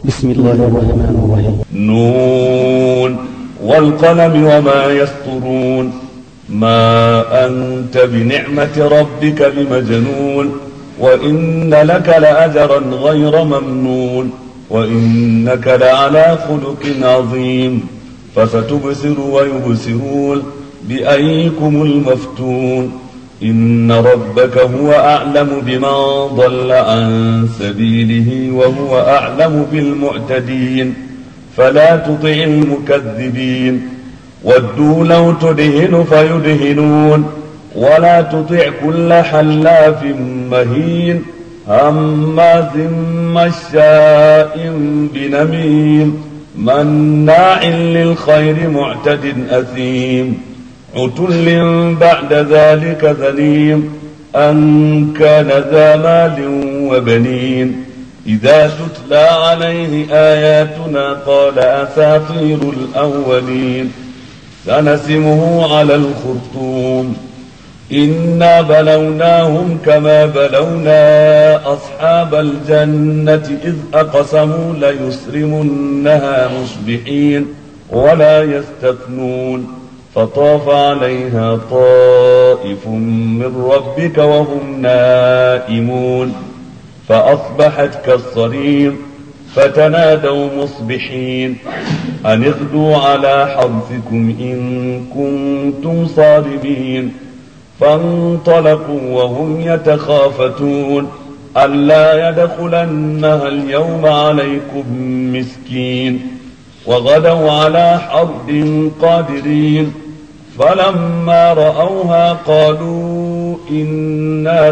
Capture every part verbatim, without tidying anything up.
بسم الله الرحمن الرحيم. نون والقلم وما يسطرون. ما أنت بنعمة ربك بمجنون، وإن لك لأجرا غير ممنون، وإنك لعلى خلق عظيم. فستبصر ويبصرون بأيكم المفتون. إن ربك هو أعلم بمن ضل عن سبيله وهو أعلم بالمعتدين. فلا تطع المكذبين. ودوا لو تدهن فيدهنون. ولا تطع كل حلاف مهين هماز مشاء بنميم مناع للخير معتد أثيم عتل بعد ذلك ذنيم أن كان ذا مال وبنين. إذا تتلى عليه آياتنا قال أساطير الأولين. سنسمه على الخرطوم. إنا بلوناهم كما بلونا أصحاب الجنة إذ أقسموا ليسرمنها مصبحين ولا يستثنون. فطاف عليها طائف من ربك وهم نائمون فأصبحت كالصريم. فتنادوا مصبحين أن اغدوا على حرثكم إن كنتم صارمين. فانطلقوا وهم يتخافتون ألا يدخلنها اليوم عليكم مسكين. وغدوا على حرد قادرين. فلما رأوها قالوا إنا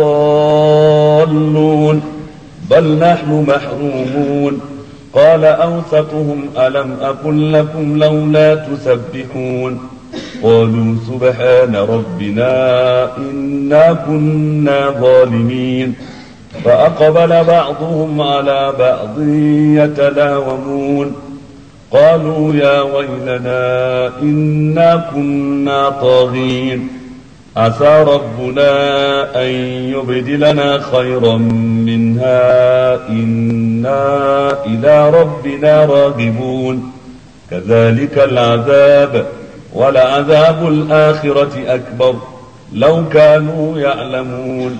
لضالون بل نحن محرومون. قال أوسطهم ألم أقل لكم لولا تسبحون. قالوا سبحان ربنا إنا كنا ظالمين. فأقبل بعضهم على بعض يتلاومون قالوا يا ويلنا إنا كنا طاغين. عسى ربنا أن يبدلنا خيرا منها إنا إلى ربنا راغبون. كذلك العذاب ولعذاب الآخرة أكبر لو كانوا يعلمون.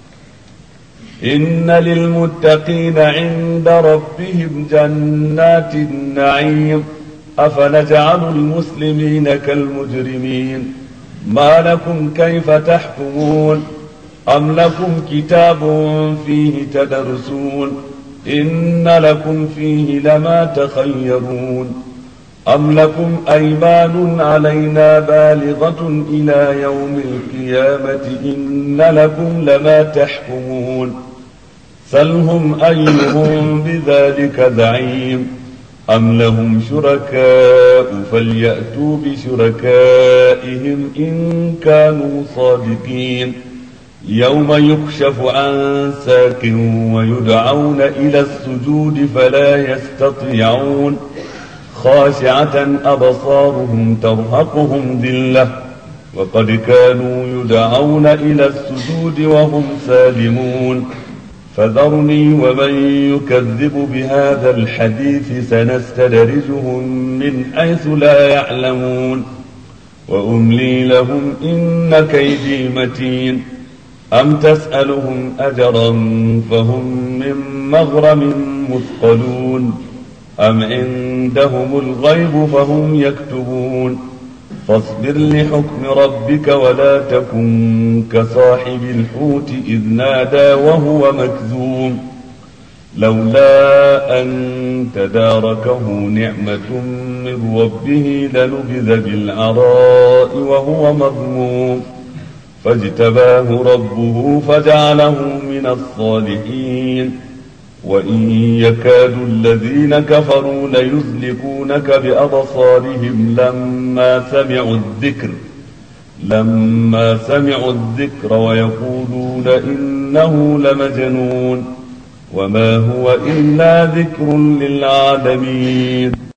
إن للمتقين عند ربهم جنات النعيم. أفنجعل المسلمين كالمجرمين. ما لكم كيف تحكمون. أم لكم كتاب فيه تدرسون إن لكم فيه لما تخيرون. أم لكم أيمان علينا بالغة إلى يوم القيامة إن لكم لما تحكمون. سلهم أيهم بذلك زعيم. أم لهم شركاء فليأتوا بشركائهم إن كانوا صادقين. يوم يكشف عن ساق ويدعون إلى السجود فلا يستطيعون. خاشعة أبصارهم ترهقهم ذلة وقد كانوا يدعون إلى السجود وهم سالمون. فذرني ومن يكذب بهذا الحديث سنستدرجهم من حيث لا يعلمون. وأملي لهم إن كيدي متين. أم تسألهم أجرا فهم من مغرم مثقلون. أم عندهم الغيب فهم يكتبون. فاصبر لحكم ربك ولا تكن كصاحب الحوت إذ نادى وهو مكذوم. لولا أن تداركه نعمة من ربه لنبذ بالعراء وهو مذموم. فاجتباه ربه فجعله من الصالحين. وإن يكاد الذين كفروا ليزلقونك بأبصارهم لما سمعوا الذكر لما سمعوا الذكر ويقولون إنه لمجنون وما هو إلا ذكر للعالمين.